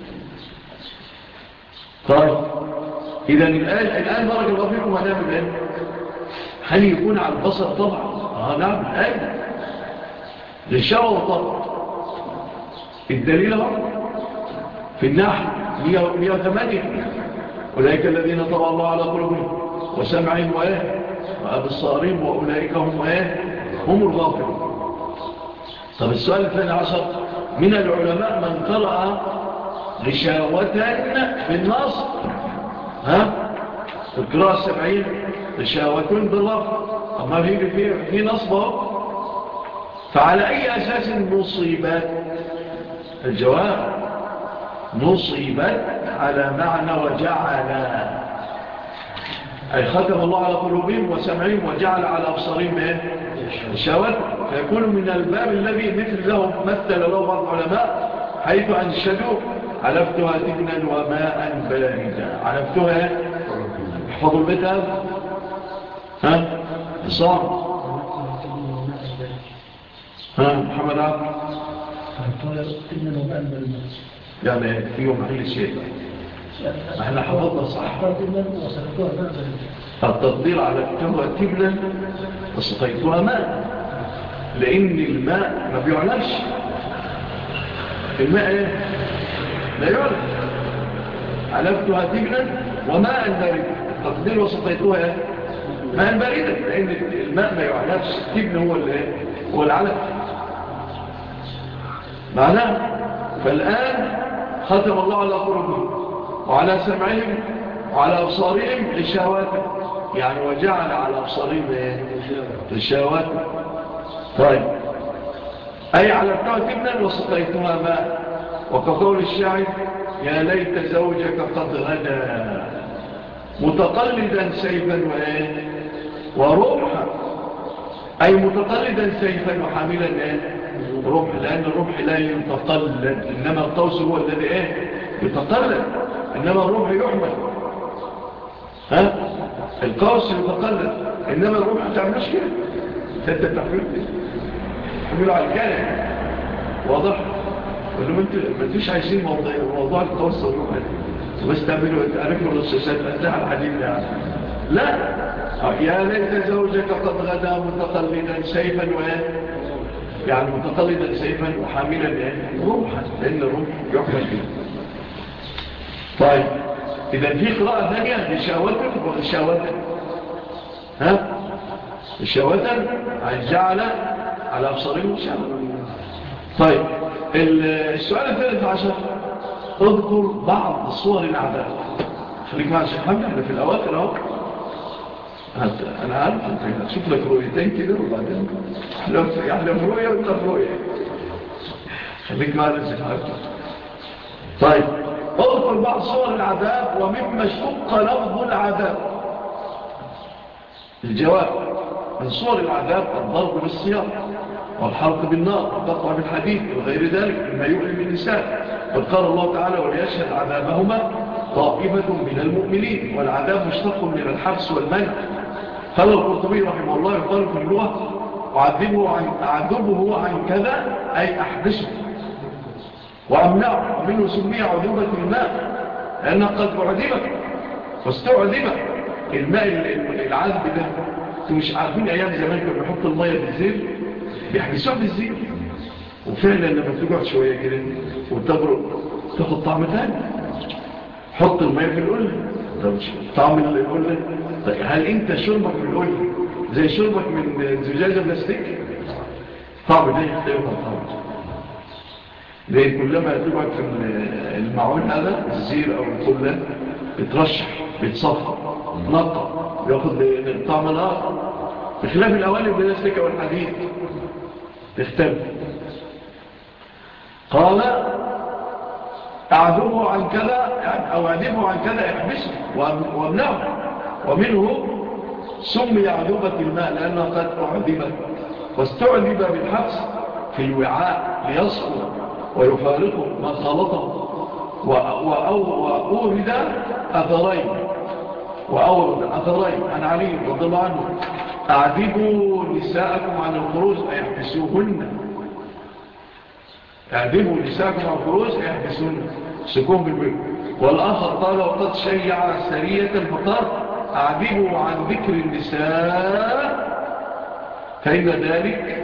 طيب إذا الآن الآن بارك الله فيكم هنعمل إيه؟ هل يكون على البصر طبعا؟ آه نعم الآن غشاوة طبعا. الدليل هو في النحو مئة وثمانية أولئك الذين طبع الله على قلوبهم وسمعهم وإيه وأبصارهم وأولئك هم إيه هم الغافلون. طب السؤال الثاني عشر. من العلماء من قرأ غشاوة بالنص ها القراءة السبعين غشاوة بالرفع. أما في في في نصبه فعلى أي أساس نصيبت؟ الجواب نصيبت على معنى وجعل أي ختم الله على قلوبهم وسمعهم وجعل على أبصارهم غشاوة. فيكون من الباب الذي مثل له مثل له بعض العلماء حيث أنشدوا علفتها تبنا وماء باردا. علفتها احفظوا البيت هذا ها صار ها محمد عبد يعني فيهم محل شيء احنا حفظنا صح. التطبيق على التوى تبنا وسقيتها ماء لان الماء ما بيعلفش. الماء ايه لا يعلف. علفتها تبنا وماء باردا. التطبيق وسقيتها ماء باردا لان الماء ما يعلفش. التبن هو الايه هو العلف معناه. فالآن ختم الله على قلوبهم وعلى سمعهم وعلى أبصارهم غشاوات يعني وجعل على أبصارهم غشاوات. طيب أي على بتوع تبنا وسقيتها ماء. وكقول الشاعر يا ليت زوجك قد غدا متقلدا سيفا ورمحا. أي متقلدا سيفا وحاملا رمح لأن الرمح لا يتقلد إنما القوس هو الذي إيه يتقلد إنما الرمح يحمل. ها القوس يتقلد إنما الرمح تعملش كده أنت تحمله تحمله على الكائن واضح. قال لهم ما انتوش عايزين موضوع, موضوع القوس والرمح بس تعملوا تعرفوا الرصاصات أسلحة الحديد يعني. لا يا ليت زوجك قد غدا متقلدا سيفا وإيه يعني متقلدا سيفا وحاملا رمحا لأن الرمح يحمل فيه. طيب إذا في قراءة ثانية غشاوة وغشاوة ها غشاوة جعل على أبصارهم غشاوة. طيب السؤال الثالث عشر. اذكر بعض صور العذاب. خليك مع الشيخ محمد احنا في الأواخر اهو. أنا عارف أنت هتشوف لك رؤيتين كده وبعدين يحلم في رؤية وانت في رؤية. خليك معنا الزفاف. طيب اذكر بعض صور العذاب ومما اشتق لفظ العذاب. الجواب: من صور العذاب الضرب بالسياط والحرق بالنار والقطع بالحديد وغير ذلك مما يؤلم النساء. قد قال الله تعالى: وليشهد عذابهما طائفة من المؤمنين. والعذاب مشتق من الحبس والمنع. قال القرطبي رحمه الله: يقال في اللغة أعذبه عن, أعذبه عن كذا أي أحبسه وأمنعه. ومنه سمي عذوبة الماء لأنها قد أعذبت واستعذبت. الماء العذب ده انتوا مش عارفين أيام زمان كانوا بيحط المية بالزير بيحبسوها بالزير، وفعلا لما تقعد شوية كده وتبرد تاخد طعم تاني. حط المية في القلة طعم القلة. طيب هل انت شربك من القلة زي شربك من زجاجة بلاستيك؟ طعم ده يختلف عن طعم. لأن كلما تقعد في المعون هذا الزير أو القلة بترشح بتصفى نقى يأخذ طعم الآخر، بخلاف الأواني البلاستيك أو الحديد تختلف. قال: أعذبه عن كذا أو أعذبه عن كذا احبسه وامنعه. ومنه سمي عذوبة الماء لأنها قد أعذبت واستعذب بالحبس في الوعاء ليصفر ويفارقه ما خلطه. وأورد أثرين وأورد أثرين عن علي رضي الله عنه: أعذبوا نساءكم عن الخروج أيحبسوهن. أعذبوا نساءكم عن الخروج أيحبسوهن سكون بالبيت. والآخر قال: وقد شيع سرية فقال: أعذبوا عن ذكر النساء فإن ذلك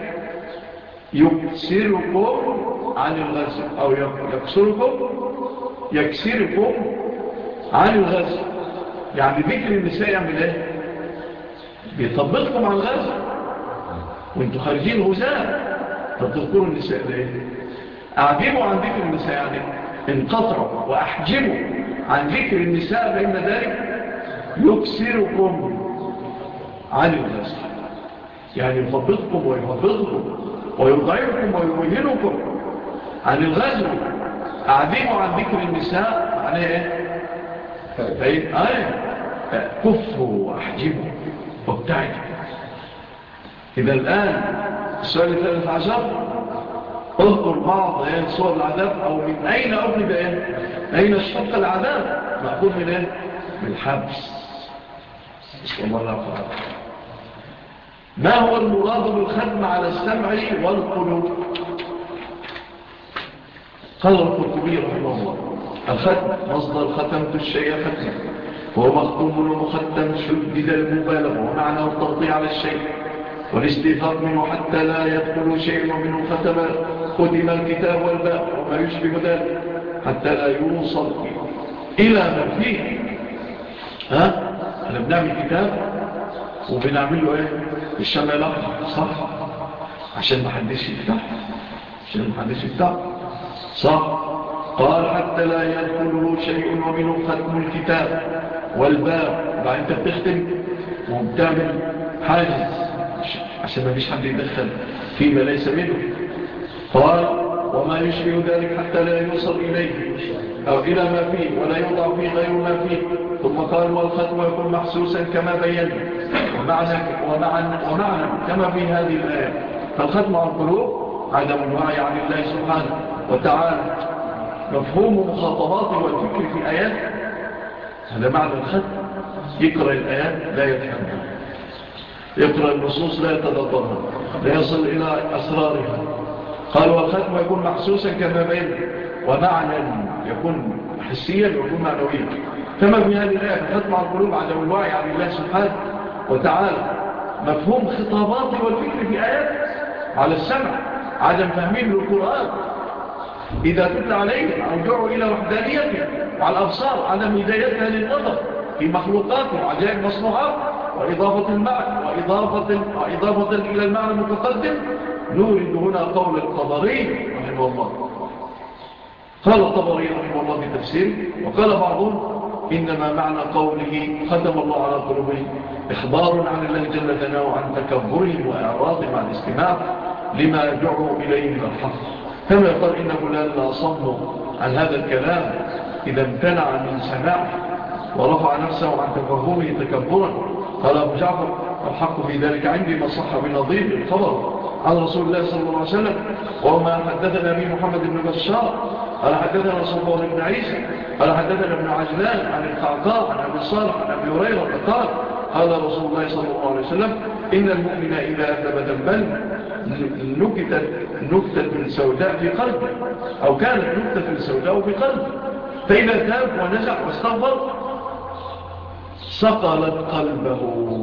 يكسركم عن الغزو أو يكسركم يكسركم عن الغزو. يعني ذكر النساء يعمل ايه؟ بيطبقكم عن الغزو وانتوا خارجين غزاة. فتذكروا النساء ليه؟ أعجبوا عن ذكر النساء يعني انقطعوا وأحجموا عن ذكر النساء فإن ذلك يكسركم عن الغزو، يعني يطبقكم ويهبطكم ويضعفكم ويوهنكم عن الغزو. أعجبوا عن ذكر النساء معناه ايه؟ فإن آية كفوا وأحجموا وابتعدوا. إذا الآن السؤال الثالث عشر: اذكر بعض صور العذاب أو من أين أبنب إيه؟ أين اشتق العذاب؟ مأخوذ من إيه؟ من الحبس. بسم الله الرحمن الرحيم. ما هو المراد بالختم على السمع والقلوب؟ قال القرطبي رحمه الله: الختم مصدر ختمت الشيء ختم، وهو مختوم ومختم شدد المبالغة ومعنى التغطية على الشيء والاستيثاق منه حتى لا يدخل شيء ومنه ختم ختم الكتاب والباب وما يشبه ذلك حتى لا يوصل إلى ما فيه. ها؟ احنا بنعمل كتاب وبنعمل له ايه؟ الشمع الأحمر، صح؟ عشان ما حدش يفتح عشان ما حدش يفتح صح؟ قال: حتى لا يدخله شيء ومنه ختم الكتاب والباب. بعد انت بتختم وبتعمل حاجز عشان ما فيش حد يدخل فيما ليس منه. قال: وما يشبه ذلك حتى لا يوصل إليه أو إلى ما فيه ولا يوضع فيه غير ما فيه. ثم قال: والختم يكون محسوسا كما بينا ومعنى, ومعنى, ومعنى كما في هذه الآية. فالختم على القلوب عدم الوعي عن الله سبحانه وتعالى، مفهوم مخاطباته والفكر في آيات. هذا معنى الختم. يقرأ الآيات لا يفهمها، يقرأ النصوص لا يتدبرها، لا يصل إلى أسرارها. قال: والختم يكون محسوسا كما بين ومعنى يكون حسيا ويكون معنويا كما في هذه الآية. الختم على القلوب عدم الوعي عن الله سبحانه وتعالى، مفهوم خطاباته والفكر في آيات. على السمع عدم فهمين للقرآن إذا تتلى عليهم أو دعوا إلى وحدانيته. وعلى الأبصار عدم هدايتها للنظر في مخلوقاته وعجائب مصنوعات وإضافة المعنى وإضافة, وإضافة إلى المعنى المتقدم. نورد هنا قول الطبري رحمه الله. قال الطبري رحمه الله في تفسير، وقال بعضهم: إنما معنى قوله ختم الله على قلوبهم إخبار عن الله جل ثناؤه عن تكبرهم وإعراضهم عن الاستماع لما دعوا إليه من الحق كما يقال إن فلان لا صم عن هذا الكلام إذا امتنع من سماعه ورفع نفسه عن تفهمه تكبرا. قال أبو جعفر الحق في ذلك عندي ما صح بنظير الخبر عن رسول الله صلى الله عليه وسلم وما حدثنا به محمد بن بشار قال حدثنا صفوان بن عيسى قال حدثنا ابن عجلان عن القعقاع عن أبي صالح عن أبي هريرة قال قال رسول الله صلى الله عليه وسلم إن المؤمن إذا أذنب ذنبا نكتت نكتة سوداء في قلبه أو كانت نكتة سوداء في قلبه فإذا تاب ونزع واستغفر صقلت قلبه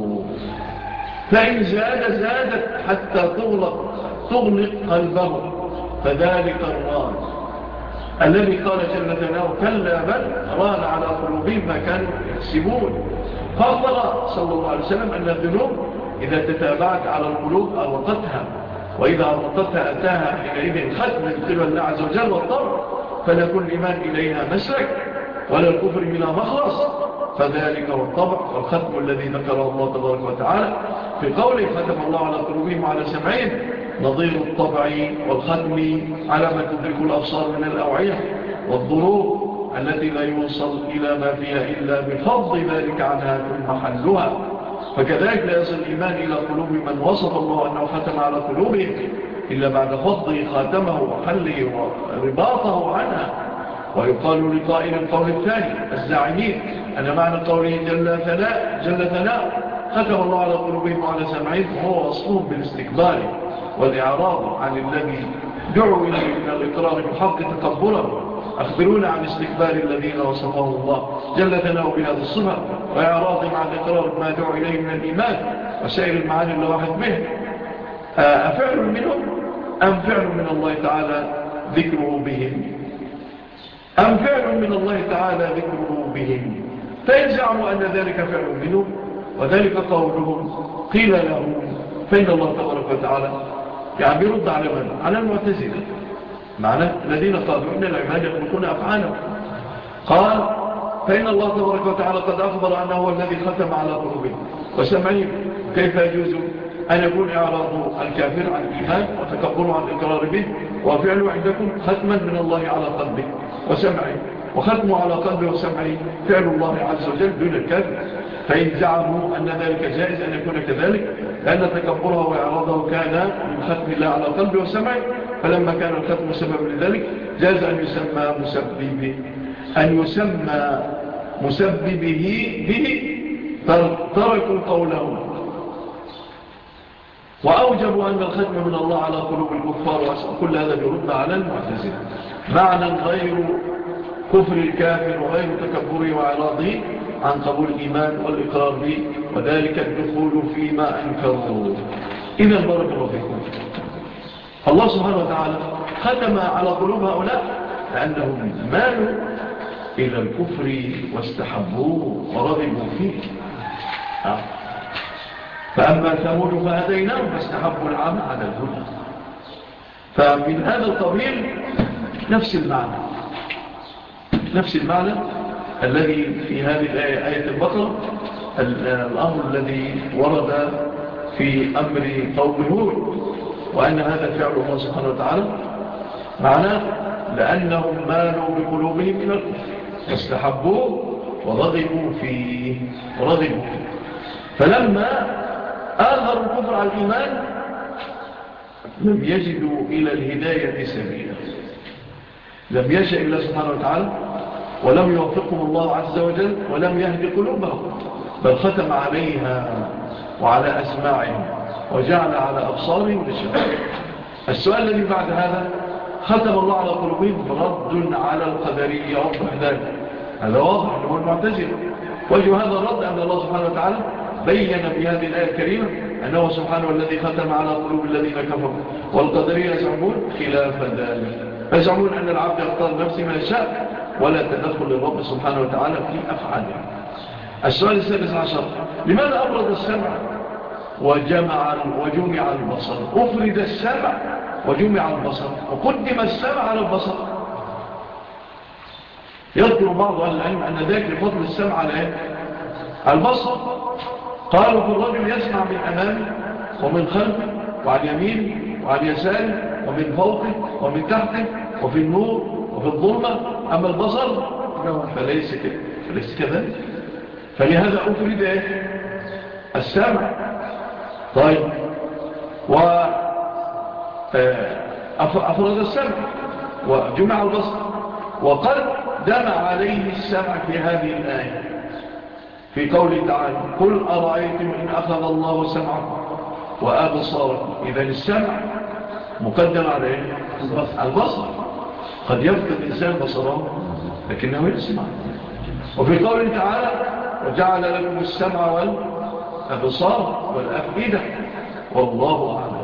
فإن زاد زادت حتى تغلق تغلق قلبه فذلك الران الذي قال جل جلاله كلا بل ران على قلوبهم ما كانوا يكسبون. فأخبر صلى الله عليه وسلم أن الذنوب إذا تتابعت على القلوب أرقتها وإذا أرقتها أتاها حينئذ ختم من قبل الله عز وجل والطبع فلا كل إيمان إليها مسلك ولا الكفر منها مخلص فذلك هو الطبع والختم الذي ذكره الله تبارك وتعالى في قوله ختم الله على قلوبهم وعلى سمعهم نظير الطبع والختم على ما تدرك الأبصار من الأوعية والضروب التي لا يوصل إلى ما فيها إلا بفضل ذلك عنها ثم حلها. فكذلك لا يصل الإيمان إلى قلوب من وصف الله أنه ختم على قلوبهم إلا بعد فضله خاتمه وحله ورباطه عنها. ويقال لقائل القول الثاني الزاعمين أن معنى قوله جل ثناء جل ثناء ختم الله على قلوبهم وعلى سمعهم وهو وصفهم بالاستكبار والإعراض عن الذي دعوا إليه من الإقرار بالحق تكبرا. أخبرونا عن استكبار الذين وصفهم الله جل ثناء بهذا الصفة وإعراضهم عن الإقرار بما دعوا إليه من الإيمان وسائر المعاني الواحد به. أفعل منهم أم فعل من الله تعالى ذكره بهم أم فعل من الله تعالى ذكره بهم فإن زعموا أن ذلك فعل منهم وذلك قولهم قيل لهم فإن الله تبارك وتعالى يعني بيرد على من؟ على المعتزلة معنى الذين قالوا إن العباد يخلقون أفعالهم قال فإن الله تبارك وتعالى قد أخبر أنه هو الذي ختم على قلوبهم وسمعهم كيف يجوز أن يكون إعراض الكافر عن الإيمان وتكبره عن الإقرار به وفعله عندكم ختما من الله على قلبه وسمعه وختمه على قلبه وسمعه فعل الله عز وجل دون الكافر. فإن زعموا أن ذلك جائز أن يكون كذلك لأن تكبره وإعراضه كان من ختم الله على قلبه وسمعه فلما كان الختم سبب لذلك جاز أن يسمى مسببه أن يسمى مسببه به تركوا قولهم وأوجبوا أن الختم من الله على قلوب الكفار كل هذا يرد على المعتزلة معنى غير كفر الكافر وغير تكبره وإعراضه عن قبول الإيمان والإقرار به وذلك الدخول فيما أنكروا. إذا بارك الله فيكم الله سبحانه وتعالى ختم على قلوب هؤلاء لأنهم مالوا إلى الكفر واستحبوه ورغبوا فيه. آه. فأما ثمود فهديناهم فاستحبوا العام على الهدى. فمن هذا القبيل نفس المعنى نفس المعنى الذي في هذه الآية آية البقرة الأمر الذي ورد في أمر قوم هود وأن هذا فعل الله سبحانه وتعالى معناه لأنهم مالوا بقلوبهم من الكفر فاستحبوه ورغبوا فيه ورغبوا فيه فلما آخروا الكفر على الإيمان لم يجدوا إلى الهداية سبيلا لم يشاء الله سبحانه وتعالى ولم يوفقهم الله عز وجل ولم يهدي قلوبهم بل ختم عليها وعلى أسماعهم وجعل على أبصارهم غشاوة. السؤال الذي بعد هذا ختم الله على قلوبهم رد على القدرية يوضح ذلك هذا واضح هو المعتزلة وجه هذا الرد أن الله سبحانه وتعالى بين بهذه الآية الكريمة أنه سبحانه الذي ختم على قلوب الذين كفروا والقدرية يزعمون خلاف ذلك يزعمون أن العبد يختار نفسه ما يشاء ولا تدخل للرب سبحانه وتعالى في أفعاله. السؤال السادس عشر لماذا أبرد السمع وجمع وجمع البصر أفرد السمع وجمع البصر وقدم السمع على البصر؟ يذكر بعض أهل العلم أن ذلك لفضل السمع على إيه؟ على البصر. قالوا في الرجل يسمع من أمامه ومن خلفه وعن يمينه وعن يساره ومن فوقه ومن تحته وفي النور وفي الظلمة. أما البصر فليس كده فليس كذلك. فلهذا أفرد إيه؟ السمع. طيب وأفرد السمع وجمع البصر، وقد دم عليه السمع في هذه الآية في قوله تعالى قل أرأيتم إن أخذ الله سمعكم وأبصاركم. إذن السمع مقدم على إيه؟ البصر. قد يفقد الإنسان بصره لكنه يسمع. وفي قوله تعالى وجعل لكم السمع والأبصار والأفئدة والله أعلم.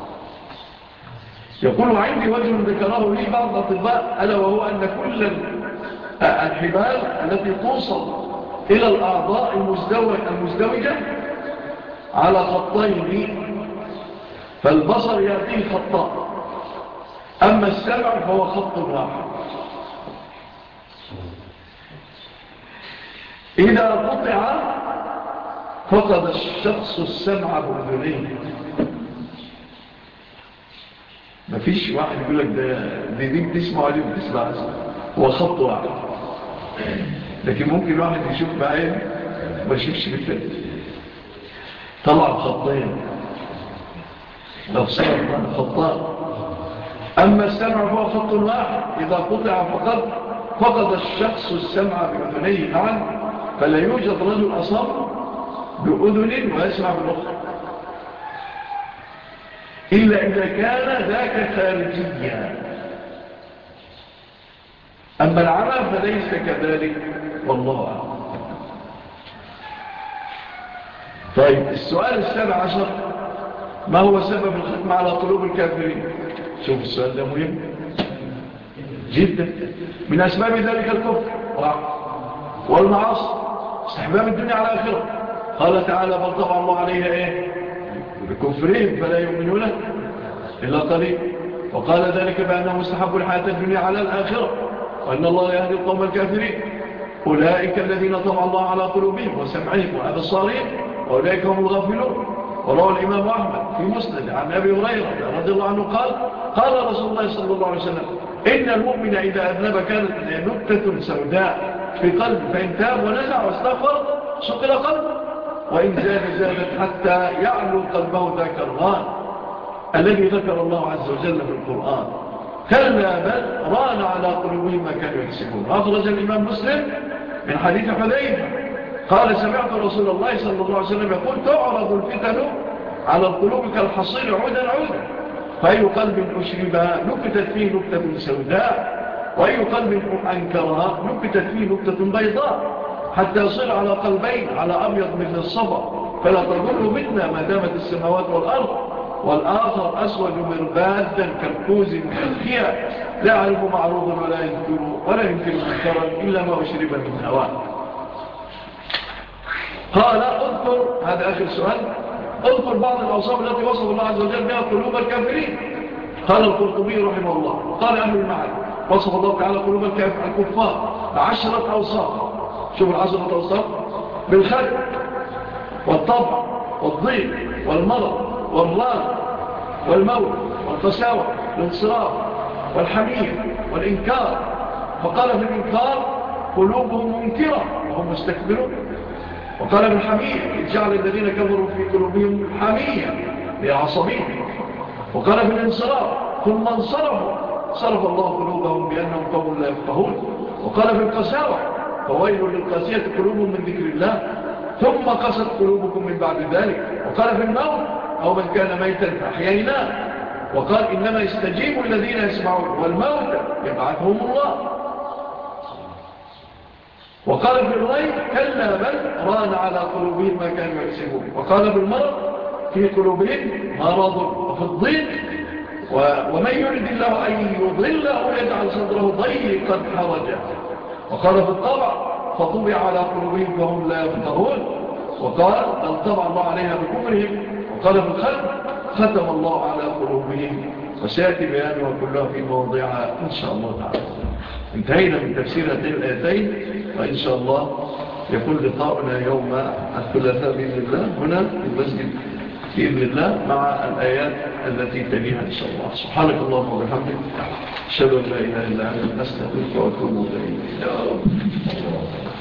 يقول عندي وجه ذكره لي بعض الأطباء ألا وهو أن كل الحبال التي توصل إلى الأعضاء المزدوجة على خطين، فالبصر يأتيه خطان، أما السمع فهو خط واحد. إذا قطع فقد الشخص السمع بأذنيه. مفيش واحد يقول لك ده دي, دي بتسمع ودي بتسمع، هو خط واحد. لكن ممكن واحد يشوف بعين ما يشوفش بالتالي، طلع خطين أبصار خطان. أما السمع فهو خط واحد، إذا قطع فقد فقد الشخص السمع بأذنيه معا، فلا يوجد رجل أصم بأذن ويسمع بالأخرى إلا إذا كان ذاك خارجيا. أما العمى فليس كذلك والله أعلم. طيب السؤال السابع عشر ما هو سبب الختم على قلوب الكافرين؟ شوف السؤال ده مهم جدا. من أسباب ذلك الكفر والمعاصي استحباب الدنيا على الآخرة. قال تعالى بل طبع الله عليها إيه؟ بكفرهم فلا يؤمنون إلا قليل. وقال ذلك بأنهم استحبوا الحياة الدنيا على الآخرة وأن الله لا يهدي القوم الكافرين. أولئك الذين طبع الله على قلوبهم وسمعهم وأبصارهم وأولئك هم الغافلون. وروى الإمام أحمد في مسند عن أبي هريرة رضي الله عنه قال قال رسول الله صلى الله عليه وسلم إن المؤمن إذا أذنب كانت نكتة سوداء في قلب، فإن تاب ونزع واستغفر سقل قلبه، وإن زاد زادت حتى يعلو قلبه ذاك الران الذي ذكر الله عز وجل في القرآن. كلا بل ران على قلوبهم ما كانوا يكسبون. أخرج الإمام مسلم من حديث حذيفة قال سمعت رسول الله صلى الله عليه وسلم يقول تعرض الفتن على القلوب كالحصير عودا عودا، فأي قلب أشربها نكتت فيه نكتة سوداء، وأي قلب أنكرها نكتت فيه نكتة بيضاء، حتى يصير على قلبين على أبيض مثل الصفا فلا تضر منا ما دامت السماوات والأرض، والآخر أسود مربادا كالكوز مكيا لا يعرف معروضا ولا ينكر ولا ينكر منكرا إلا ما أشرب من هواه. قال اذكر، هذا آخر سؤال، اذكر بعض الأوصاف التي وصف الله عز وجل بها قلوب الكافرين. قال القرطبي رحمه الله قال أهل المعاني وصف الله تعالى قلوب الكفار بعشرة أوصاف. شوف العشرة أوصاف: بالخلق والطبع والضيق والمرض والران والموت والقساوة والانصراف والحمية والإنكار. فقال في الإنكار قلوبهم منكرة وهم مستكبرون. وقال بالحمية جعل الذين كفروا في قلوبهم حمية لعصبين. وقال بالانصراف ثم انصرفوا صرف الله قلوبهم بأنهم قوم لا يفقهون. وقال بالقساوة فويل للقاسية قلوبهم من ذكر الله ثم قست قلوبكم من بعد ذلك. وقال بالموت أو من كان ميتا فأحييناه. وقال إنما يستجيب الذين يسمعون والموت يبعثهم الله. وقال في الريب كلا بل ران على قلوبهم ما كانوا يكسبون. وقال بالمرض في قلوبهم مرض. وفي الضيق ومن يرد الله أن يضله يجعل صدره ضيقا حرجا. وقال في الطبع فطبع على قلوبهم فهم لا يفقهون. وقال بل طبع الله عليها بكفرهم. وقال في الخلق ختم الله على قلوبهم. وسيأتي بيانها كلها في مواضيعها إن شاء الله تعالى. انتهينا من تفسير هاتين الآيتين، وإن شاء الله يكون لقاؤنا يوم الثلاثاء بإذن الله هنا في المسجد بإذن الله مع الآيات التي تليها إن شاء الله. سبحانك اللهم وبحمدك أشهد أن لا إله إلا أنت أستغفرك وأتوب إليك.